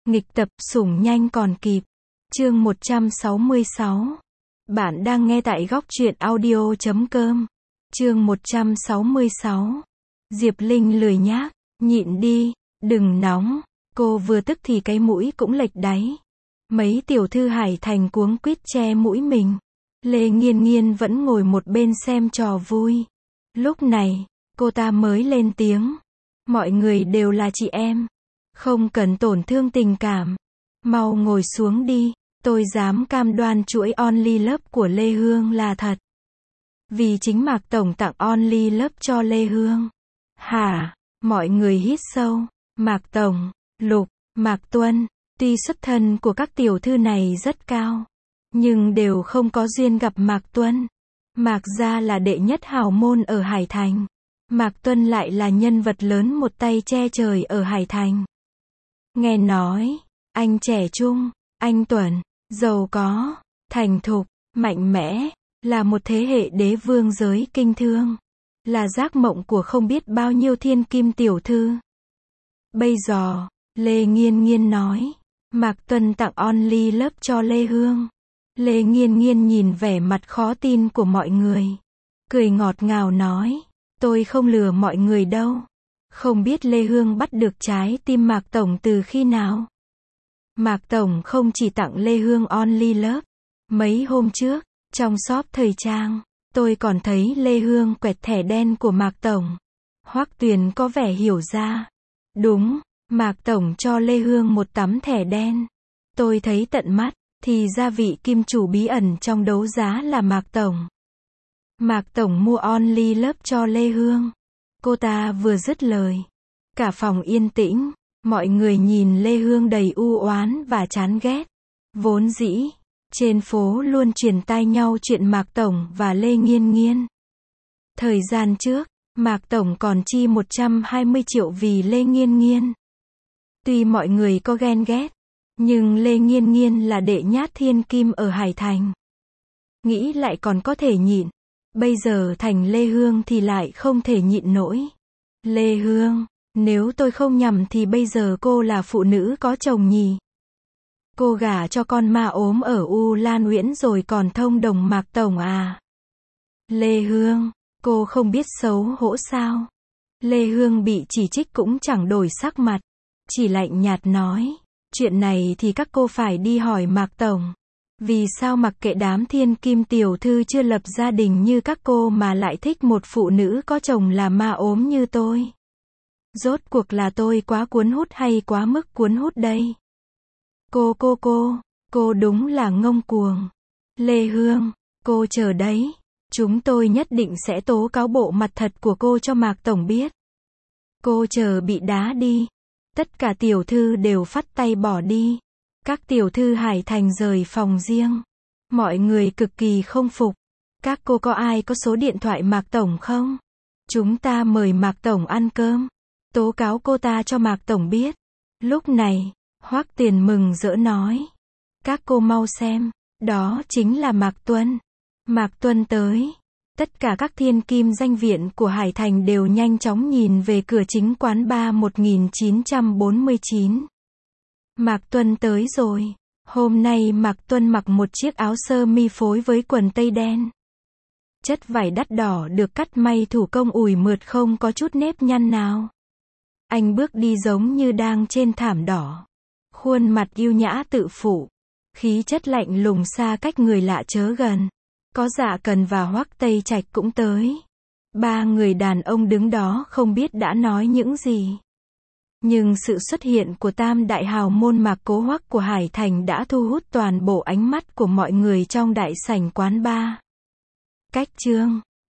Nghịch tập sủng nhanh còn kịp. Chương 166. Bạn đang nghe tại góc truyện audio.com. Chương 166. Diệp Linh lười nhác, nhịn đi, đừng nóng. Cô vừa tức thì cái mũi cũng lệch đáy. Mấy tiểu thư Hải Thành cuống quýt che mũi mình. Lê Nghiên Nghiên vẫn ngồi một bên xem trò vui. Lúc này, cô ta mới lên tiếng. Mọi người đều là chị em. Không cần tổn thương tình cảm. Mau ngồi xuống đi. Tôi dám cam đoan chuỗi Only Love của Lê Hương là thật. Vì chính Mạc Tổng tặng Only Love cho Lê Hương. Hả? Mọi người hít sâu. Mạc Tổng, Lục, Mạc Tuân. Tuy xuất thân của các tiểu thư này rất cao, nhưng đều không có duyên gặp Mạc Tuân. Mạc gia là đệ nhất hào môn ở Hải Thành. Mạc Tuân lại là nhân vật lớn một tay che trời ở Hải Thành. Nghe nói, anh trẻ trung, anh Tuấn, giàu có, thành thục, mạnh mẽ, là một thế hệ đế vương giới kinh thương. Là giấc mộng của không biết bao nhiêu thiên kim tiểu thư. Bây giờ, Lê Nghiên Nghiên nói, Mạc Tuân tặng Only Love cho Lê Hương. Lê Nghiên Nghiên nhìn vẻ mặt khó tin của mọi người. Cười ngọt ngào nói, tôi không lừa mọi người đâu. Không biết Lê Hương bắt được trái tim Mạc Tổng từ khi nào. Mạc Tổng không chỉ tặng Lê Hương Only Love. Mấy hôm trước, trong shop thời trang, tôi còn thấy Lê Hương quẹt thẻ đen của Mạc Tổng. Hoắc Tuyền có vẻ hiểu ra. Đúng, Mạc Tổng cho Lê Hương một tấm thẻ đen. Tôi thấy tận mắt, thì ra vị kim chủ bí ẩn trong đấu giá là Mạc Tổng. Mạc Tổng mua Only Love cho Lê Hương. Cô ta vừa dứt lời. Cả phòng yên tĩnh, mọi người nhìn Lê Hương đầy u oán và chán ghét. Vốn dĩ, trên phố luôn truyền tai nhau chuyện Mạc Tổng và Lê Nghiên Nghiên. Thời gian trước, Mạc Tổng còn chi 120 triệu vì Lê Nghiên Nghiên. Tuy mọi người có ghen ghét, nhưng Lê Nghiên Nghiên là đệ nhát thiên kim ở Hải Thành. Nghĩ lại còn có thể nhịn. Bây giờ thành Lê Hương thì lại không thể nhịn nổi. Lê Hương, nếu tôi không nhầm thì bây giờ cô là phụ nữ có chồng nhỉ? Cô gả cho con ma ốm ở U Lan Uyển rồi còn thông đồng Mạc Tổng à? Lê Hương, cô không biết xấu hổ sao? Lê Hương bị chỉ trích cũng chẳng đổi sắc mặt. Chỉ lạnh nhạt nói, chuyện này thì các cô phải đi hỏi Mạc Tổng. Vì sao mặc kệ đám thiên kim tiểu thư chưa lập gia đình như các cô mà lại thích một phụ nữ có chồng là ma ốm như tôi? Rốt cuộc là tôi quá cuốn hút hay quá mức cuốn hút đây? Cô đúng là ngông cuồng. Lê Hương, cô chờ đấy. Chúng tôi nhất định sẽ tố cáo bộ mặt thật của cô cho Mạc Tổng biết. Cô chờ bị đá đi. Tất cả tiểu thư đều phắt tay bỏ đi. Các tiểu thư Hải Thành rời phòng riêng. Mọi người cực kỳ không phục. Các cô có ai có số điện thoại Mạc Tổng không? Chúng ta mời Mạc Tổng ăn cơm. Tố cáo cô ta cho Mạc Tổng biết. Lúc này, Hoắc Tuyền mừng rỡ nói. Các cô mau xem. Đó chính là Mạc Tuân. Mạc Tuân tới. Tất cả các thiên kim danh viện của Hải Thành đều nhanh chóng nhìn về cửa chính quán bar 1949. Mạc Tuân tới rồi. Hôm nay Mạc Tuân mặc một chiếc áo sơ mi phối với quần tây đen. Chất vải đắt đỏ được cắt may thủ công ủi mượt không có chút nếp nhăn nào. Anh bước đi giống như đang trên thảm đỏ. Khuôn mặt yêu nhã tự phụ. Khí chất lạnh lùng xa cách người lạ chớ gần. Có Dạ Cần và Hoắc Tây Trạch cũng tới. Ba người đàn ông đứng đó không biết đã nói những gì. Nhưng sự xuất hiện của tam đại hào môn Mạc Cố Hoắc của Hải Thành đã thu hút toàn bộ ánh mắt của mọi người trong đại sảnh quán bar. Cách chương